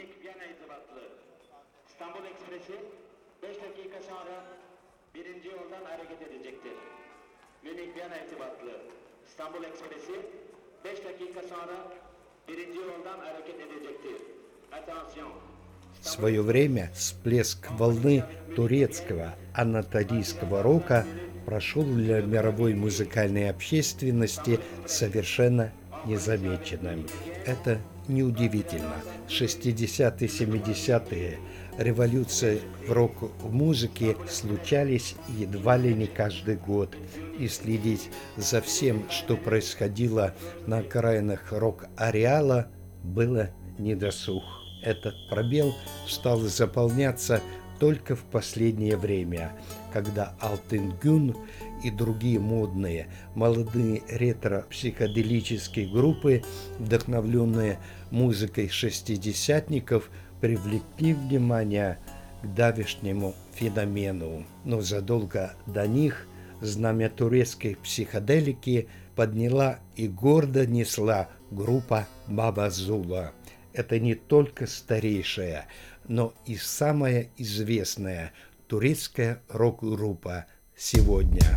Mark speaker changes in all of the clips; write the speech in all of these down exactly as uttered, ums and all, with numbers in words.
Speaker 1: Münih-Viyana irtibatlı İstanbul Ekspresi beş dakika sonra birinci yoldan hareket edecektir. Münih-Viyana irtibatlı İstanbul Ekspresi beş dakika sonra birinci yoldan hareket edecektir. Attention.
Speaker 2: В свое время всплеск волны турецкого анатолийского рока прошел для мировой музыкальной общественности совершенно незамеченным. Это неудивительно. шестидесятые, семидесятые революции в рок-музыке случались едва ли не каждый год, и следить за всем, что происходило на окраинах рок-ареала, было недосуг. Этот пробел стал заполняться только в последнее время, когда Алтын Гюн и другие модные, молодые ретро-психоделические группы, вдохновленные музыкой шестидесятников, привлекли внимание к давешнему феномену. Но задолго до них знамя турецкой психоделики подняла и гордо несла группа Баба Зула. Это не только старейшая, но и самая известная турецкая рок-группа сегодня.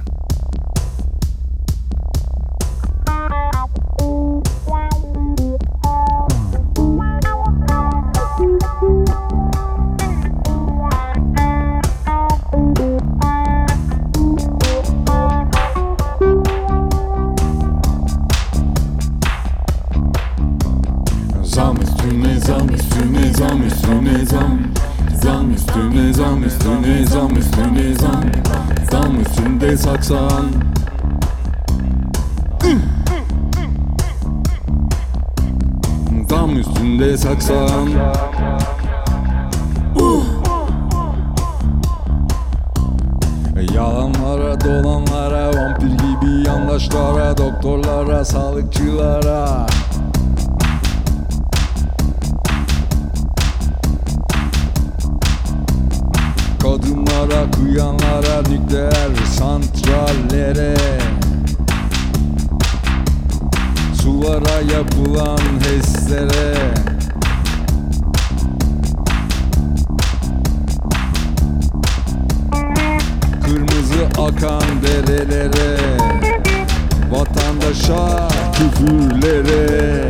Speaker 3: Zam üstüne zam üstüne zam üstüne zam Zam üstüne zam üstüne zam üstüne zam Zam üstünde saksan Zam üstünde saksan uh. Yalanlara dolanlara vampir gibi yandaşlara doktorlara sağlıkçılara kadınlara, kıyanlara, nükleer santrallere sulara yapılan HES'lere kırmızı akan derelere vatandaşa küfürlere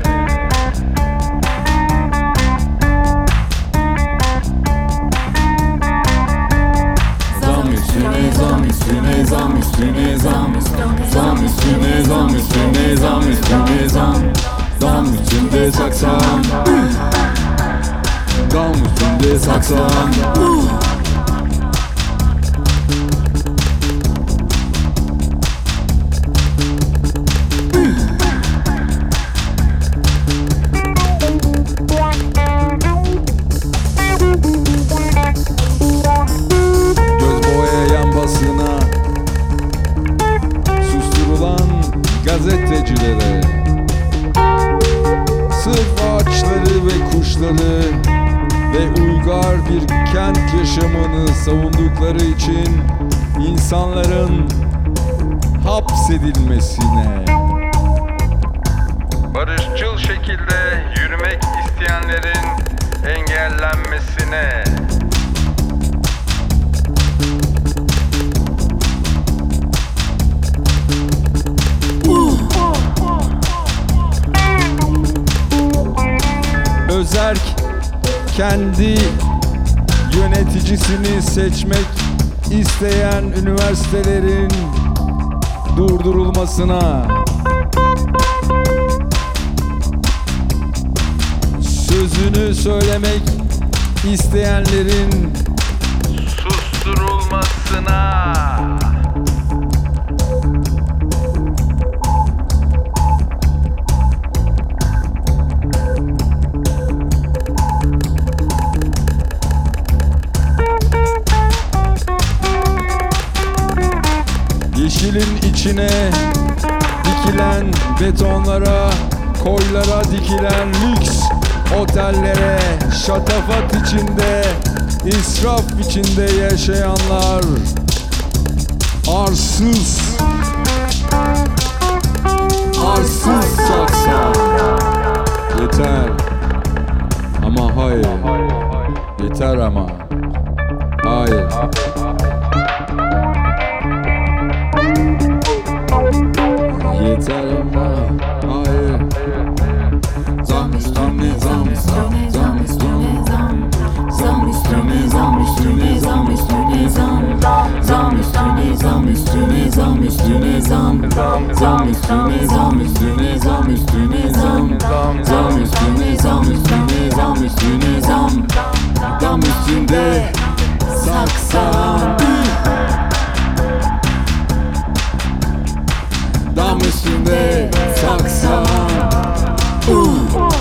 Speaker 3: Zam üstüne zam üstüne zam üstüne zam Zam üstüne zam üstüne zam üstüne zam Zam üstünde saksan Zam üstünde saksan gazetecilere sırf ağaçları ve kuşları ve uygar bir kent yaşamını savundukları için insanların hapsedilmesine,
Speaker 4: barışçıl şekilde yürümek isteyenlerin engellenmesine,
Speaker 3: özerk kendi yöneticisini seçmek isteyen üniversitelerin durdurulmasına, sözünü söylemek isteyenlerin
Speaker 4: susturulmasına,
Speaker 3: yeşilin içine dikilen betonlara, koylara dikilen lüks otellere, şatafat içinde, israf içinde yaşayanlar arsız, arsız saksa yeter ama hayır. Yeter ama. Hayır. Yeter ama. Hayır. Zam üstüne zam zam zam üstüne zam. Zam üstüne zam üstüne zam üstüne zam. Zam üstüne zam üstüne zam üstüne zam. Zam üstüne zam üstüne zam üstüne zam. Zam üstüne zam üstüne zam üstüne zam. Dam üstünde saksan. Dam üstünde saksan. uh.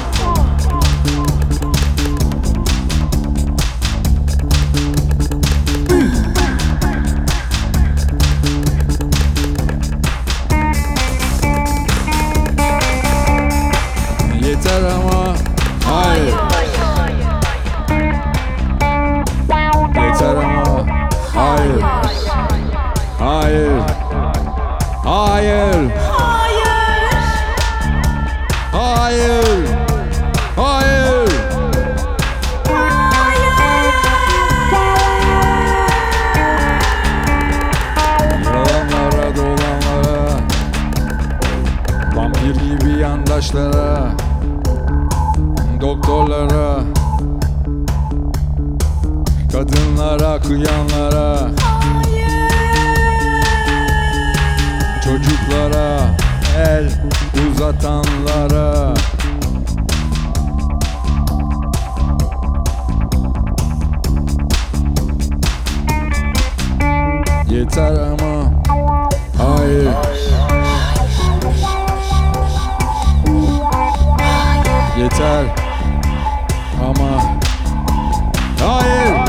Speaker 3: Yeter ama. Hayır. Yeter ama. Hayır. Hayır. Hayır. Hayır. Hayır. Yalanlara dolanlara, vampir gibi yandaşlara, doktorlara, kadınlara, kıyanlara, çocuklara, el uzatanlara. Yeter ama. Hayır. Yeter ama. Hayır.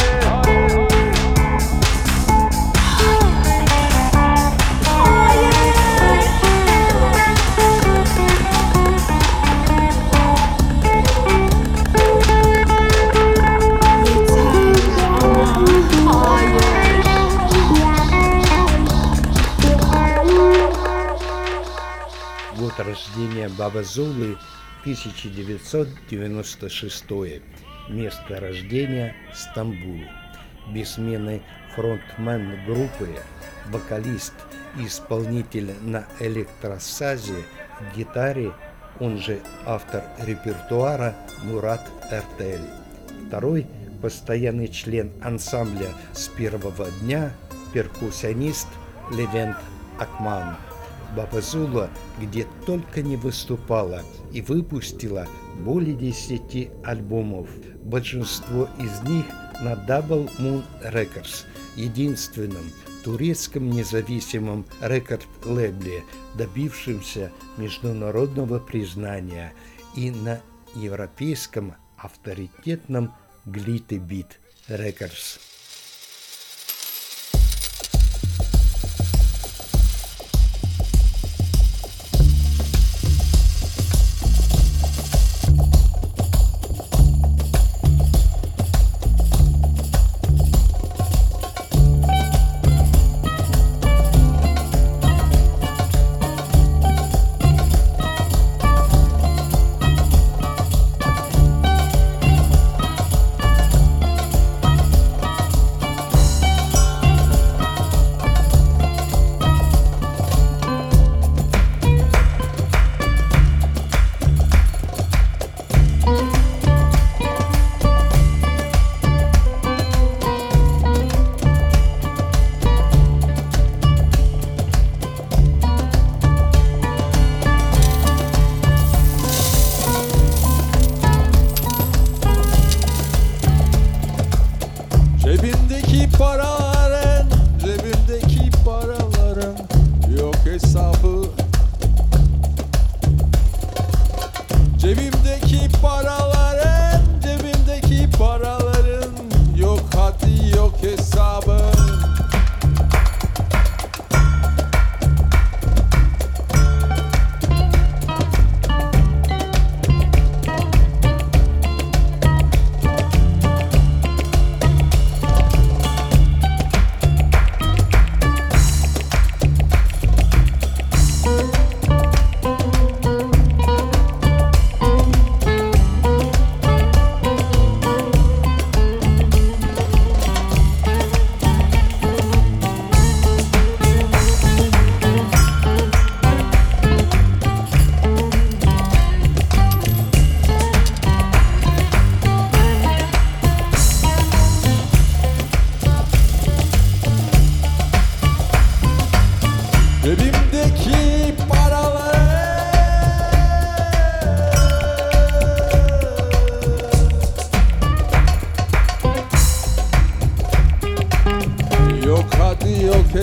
Speaker 2: Год рождения Бабазулы тысяча девятьсот девяносто шестой. Место рождения Стамбул. Бессменный фронтмен группы, вокалист и исполнитель на электросазе, гитаре, он же автор репертуара Мурат Эртель. Второй постоянный член ансамбля с первого дня, перкуссионист Левент Акман. Бабазула где только не выступала и выпустила более десяти альбомов. Большинство из них на Double Moon Records, единственном турецком независимом рекорд-лейбле, добившемся международного признания, и на европейском авторитетном Glitty Beat Records.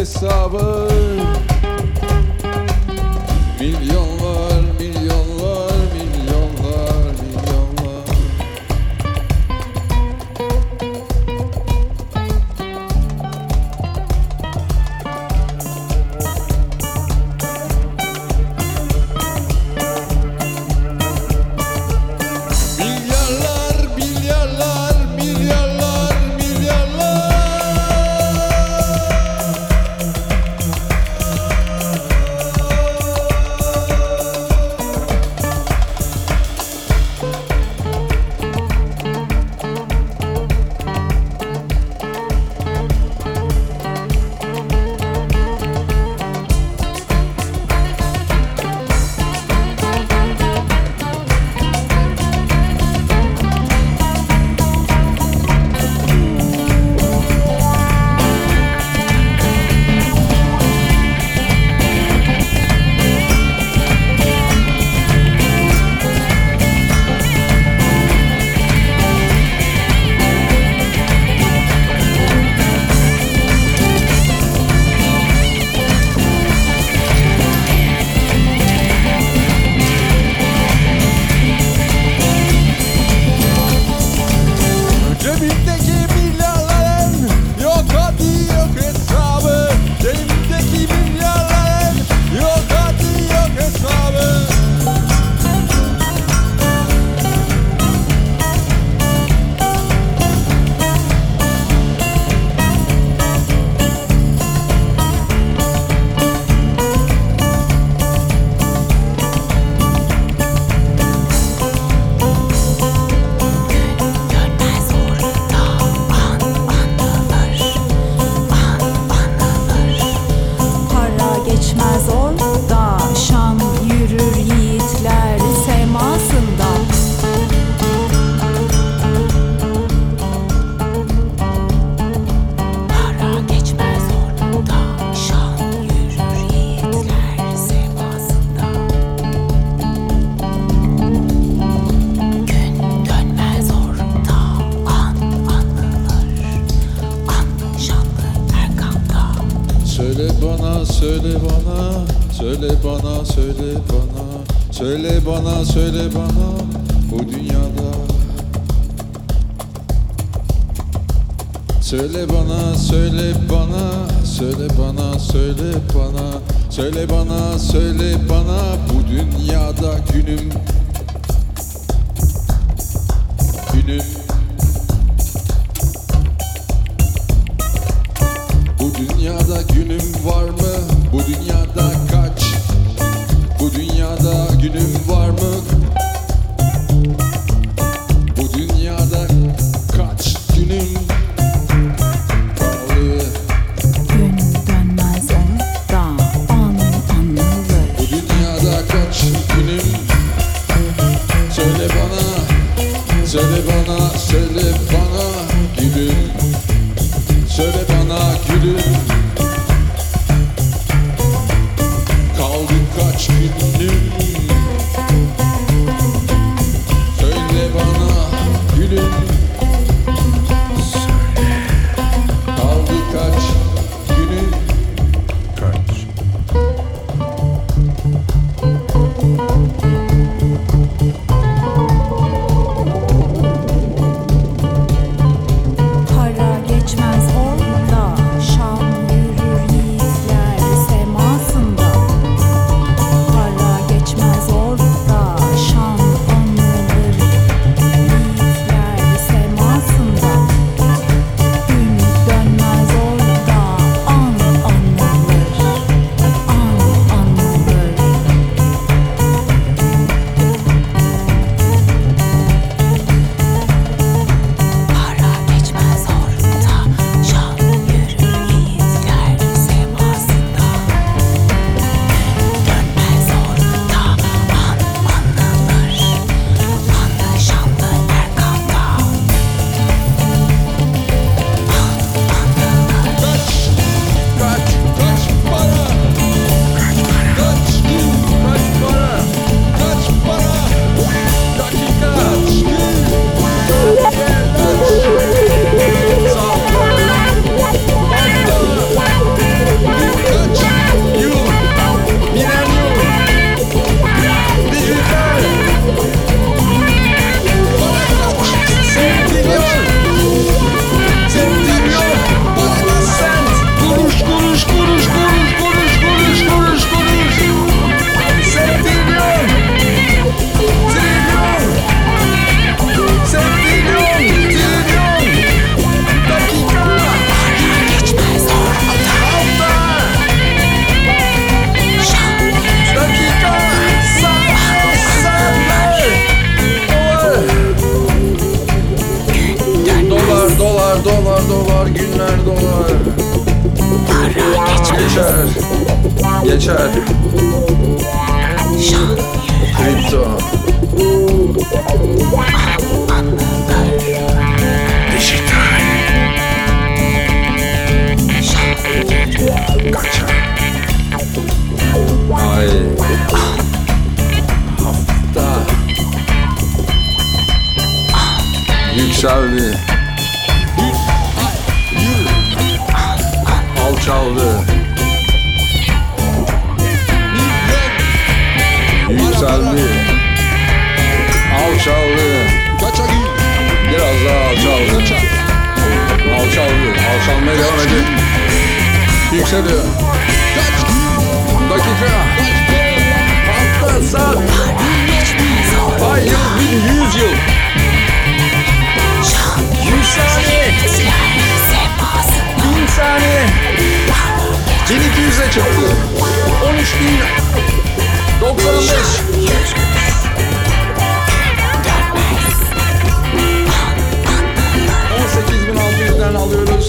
Speaker 3: hesabı. Milyonlar, milyonlar, milyonlar, milyonlar. Milyarlar, milyarlar, milyarlar, milyarlar. Cebimdeki milyarların yok hadi yok hesabı. Cebimdeki milyarların yok hadi yok hesabı.
Speaker 5: Dönmez orada an anılır, an anılır. Para geçmez orada, şan yürür yiğitler semasında. Para geçmez orada, şan yürür yiğitler semasında. Gün dönmez orada, an anılır, an şanlı Erkan'da.
Speaker 3: Söyle bana, söyle bana, söyle bana, söyle bana, söyle bana, söyle bana bu dünyada. Söyle bana, söyle bana, söyle bana, söyle bana, söyle bana, söyle bana bu dünyada günüm, günüm. Bu dünyada günüm var mı? Bu dünyada kaç? Bu dünyada günüm var mı? Bu dünyada kaç günüm kaldı?
Speaker 5: Gün dönmez orada, an anılır.
Speaker 3: Bu dünyada kaç günüm? Söyle bana, söyle bana, söyle bana gülüm. Söyle bana gülüm. Kaldı kaç günüm? Söyle bana gülüm. Kaldı kaç günüm? Kaç? Günler dolar dolar, günler dolar. Geçer, geçer. Kripto. Dijital. Kaçar. Ay. Hafta. Yükseldi. Alçaldı. Yükseldi. Alçaldı. Biraz daha alçaldı. Alçaldı. Alçalmaya devam edecek. Yükseliyor. Dakika. Hafta, saat. Ay yıl, bin, yüz yıl. Yüz saniye. Bin saniye. bin iki yüze çıktı. On üç bin doksan beş. on sekiz bin altı yüzden alıyoruz.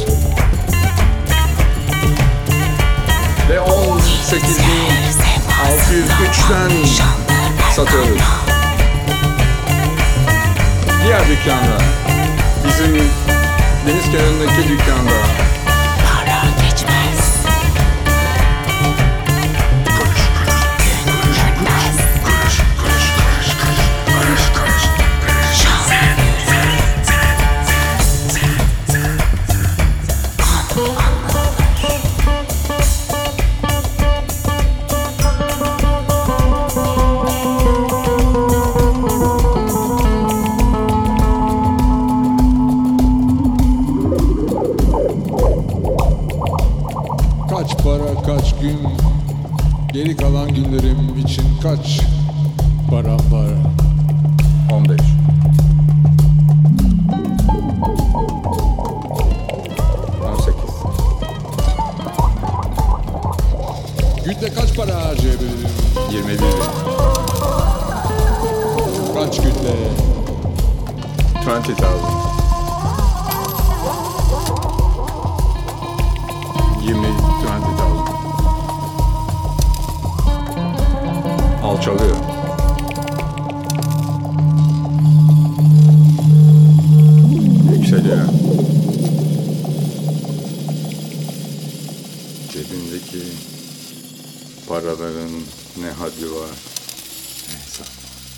Speaker 3: Ve on sekiz bin altı yüz üçten satıyoruz. Diğer dükkanda, bizim deniz kenarındaki dükkanda
Speaker 5: Para geçmez.
Speaker 3: kaç para kaç gün, geri kalan günlerim için kaç param var? on beş. on sekiz. Günde kaç para harcayabilirim? yirmi bir bin. Kaç günde? yirmi bin. yirmi, yirmi bin. Alçalıyor. Yükseliyor. Cebimdeki paraların ne haddi var, ne hesabı.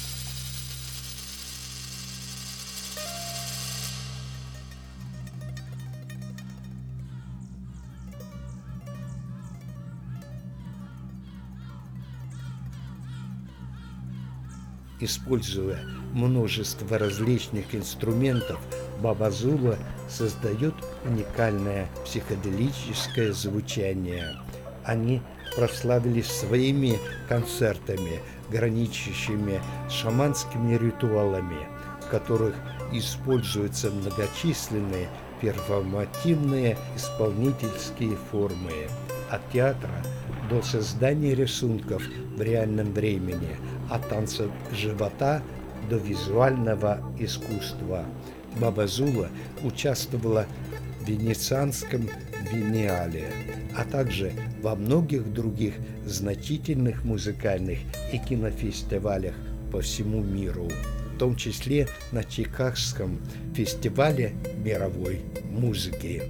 Speaker 2: Используя множество различных инструментов, Баба Зула создает уникальное психоделическое звучание. Они прославились своими концертами, граничащими с шаманскими ритуалами, в которых используются многочисленные перформативные исполнительские формы, от театра до создания рисунков в реальном времени, от танцев живота до визуального искусства. Баба Зула участвовала в Венецианском биеннале, а также во многих других значительных музыкальных и кинофестивалях по всему миру, в том числе на Чикагском фестивале мировой музыки.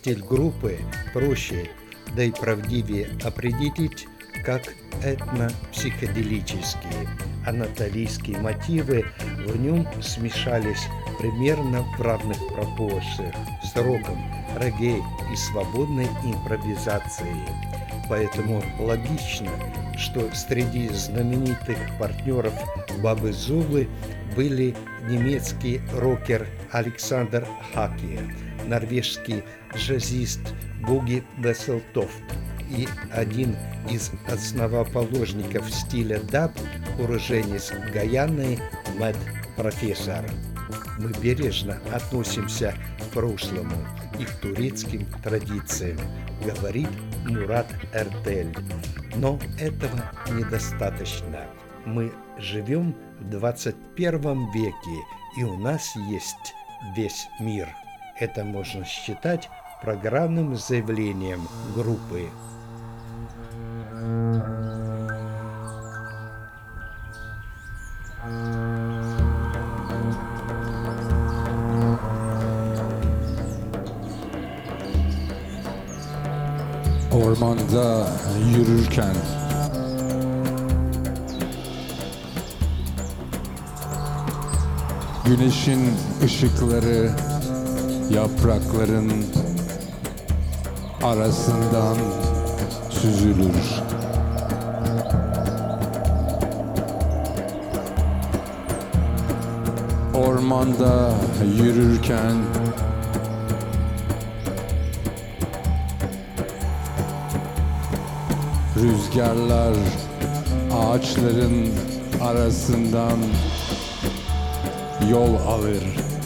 Speaker 2: стиль группы проще, да и правдивее определить как этно-психоделические. Анатолийские мотивы в нем смешались примерно в равных пропорциях с роком, регgae и свободной импровизацией. Поэтому логично, что среди знаменитых партнеров Бабы Зулы были немецкий рокер Александр Хаки, норвежский джазист Буги Весселтофт и один из основоположников стиля даб, уроженец Гаяны Мэд Профессор. Мы бережно относимся к прошлому и к турецким традициям, говорит Мурат Эртель. Но этого недостаточно. Мы живем в двадцать первом веке, и у нас есть весь мир. Это можно считать программным заявлением группы.
Speaker 3: Ormanda yürürken güneşin ışıkları yaprakların arasından süzülür. Ormanda yürürken rüzgarlar ağaçların arasından yol alır.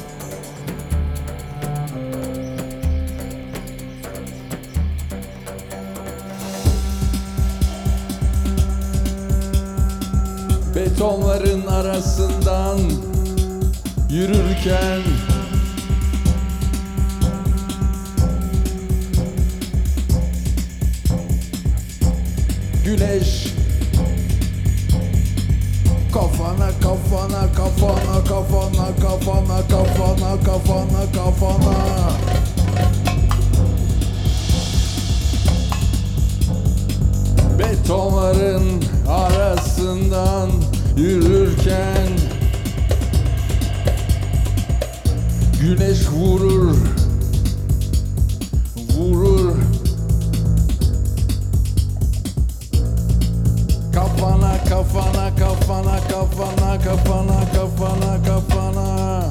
Speaker 3: Betonların arasından yürürken güneş kafana kafana kafana kafana kafana kafana kafana kafana betonların arasından yürürken güneş vurur vurur kafana kafana kafana kafana kafana kafana kafana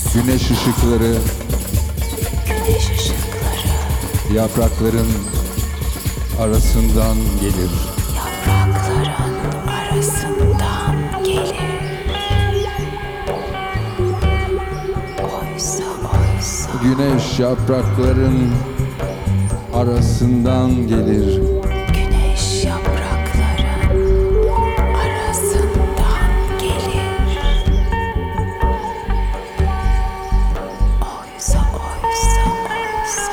Speaker 3: Güneş ışıkları
Speaker 5: Güneş ışıkları
Speaker 3: yaprakların arasından gelir.
Speaker 5: yaprakların arasından gelir. Oysa oysa
Speaker 3: Güneş yaprakların arasından gelir.
Speaker 5: güneş yaprakların arasından gelir. Oysa oysa oysa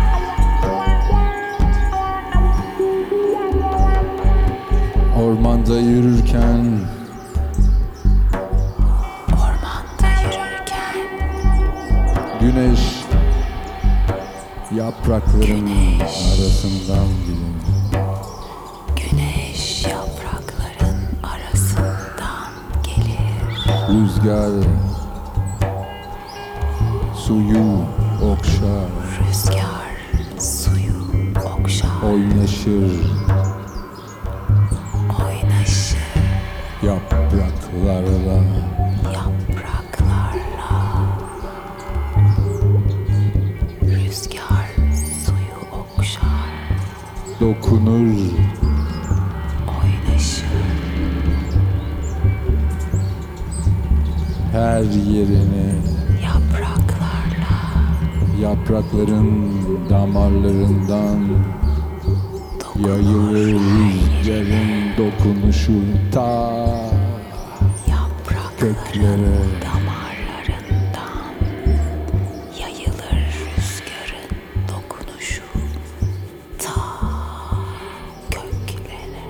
Speaker 3: Ormanda yürürken
Speaker 5: ormanda yürürken
Speaker 3: güneş yaprakların
Speaker 5: Güneş.
Speaker 3: arasından gelir.
Speaker 5: güneş yaprakların arasından gelir.
Speaker 3: Rüzgar suyu okşar,
Speaker 5: Rüzgar suyu okşar,
Speaker 3: oynaşır
Speaker 5: oynaşır
Speaker 3: yapraklarla.
Speaker 5: yapraklarla. Rüzgar suyu okşar,
Speaker 3: Dokunur
Speaker 5: oynaşır
Speaker 3: her yerine,
Speaker 5: yapraklarla.
Speaker 3: yaprakların damarlarından yayılır rüzgarın dokunuşu ta
Speaker 5: Yaprakların
Speaker 3: köklere.
Speaker 5: damarlarından yayılır rüzgarın dokunuşu ta köklere.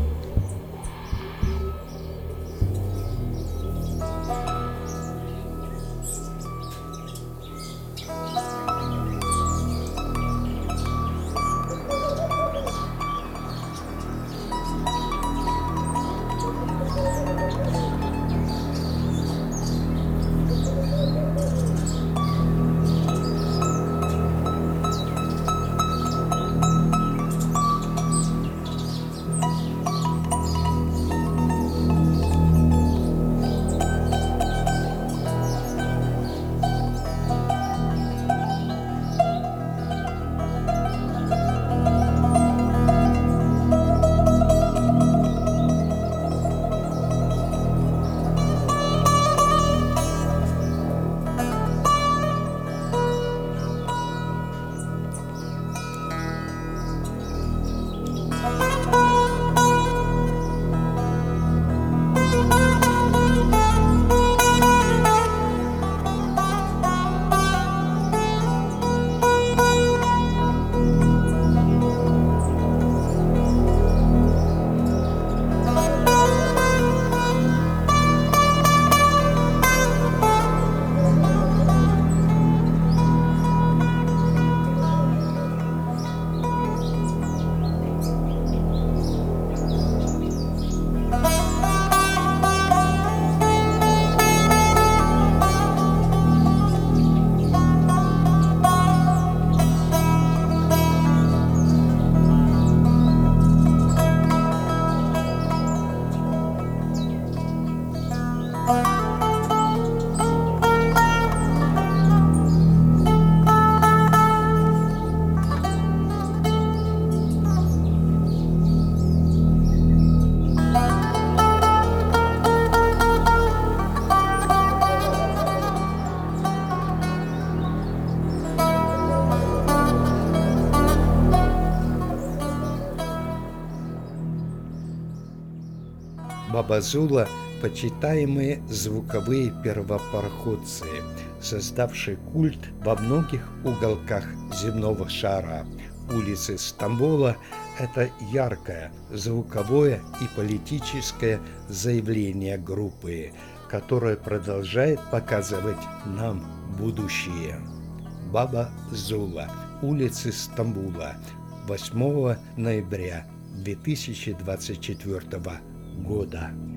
Speaker 2: Баба Зула – почитаемые звуковые первопроходцы, создавшие культ во многих уголках земного шара. Улицы Стамбула – это яркое звуковое и политическое заявление группы, которое продолжает показывать нам будущее. Баба Зула. Улицы Стамбула. восьмого ноября две тысячи двадцать четвёртого года.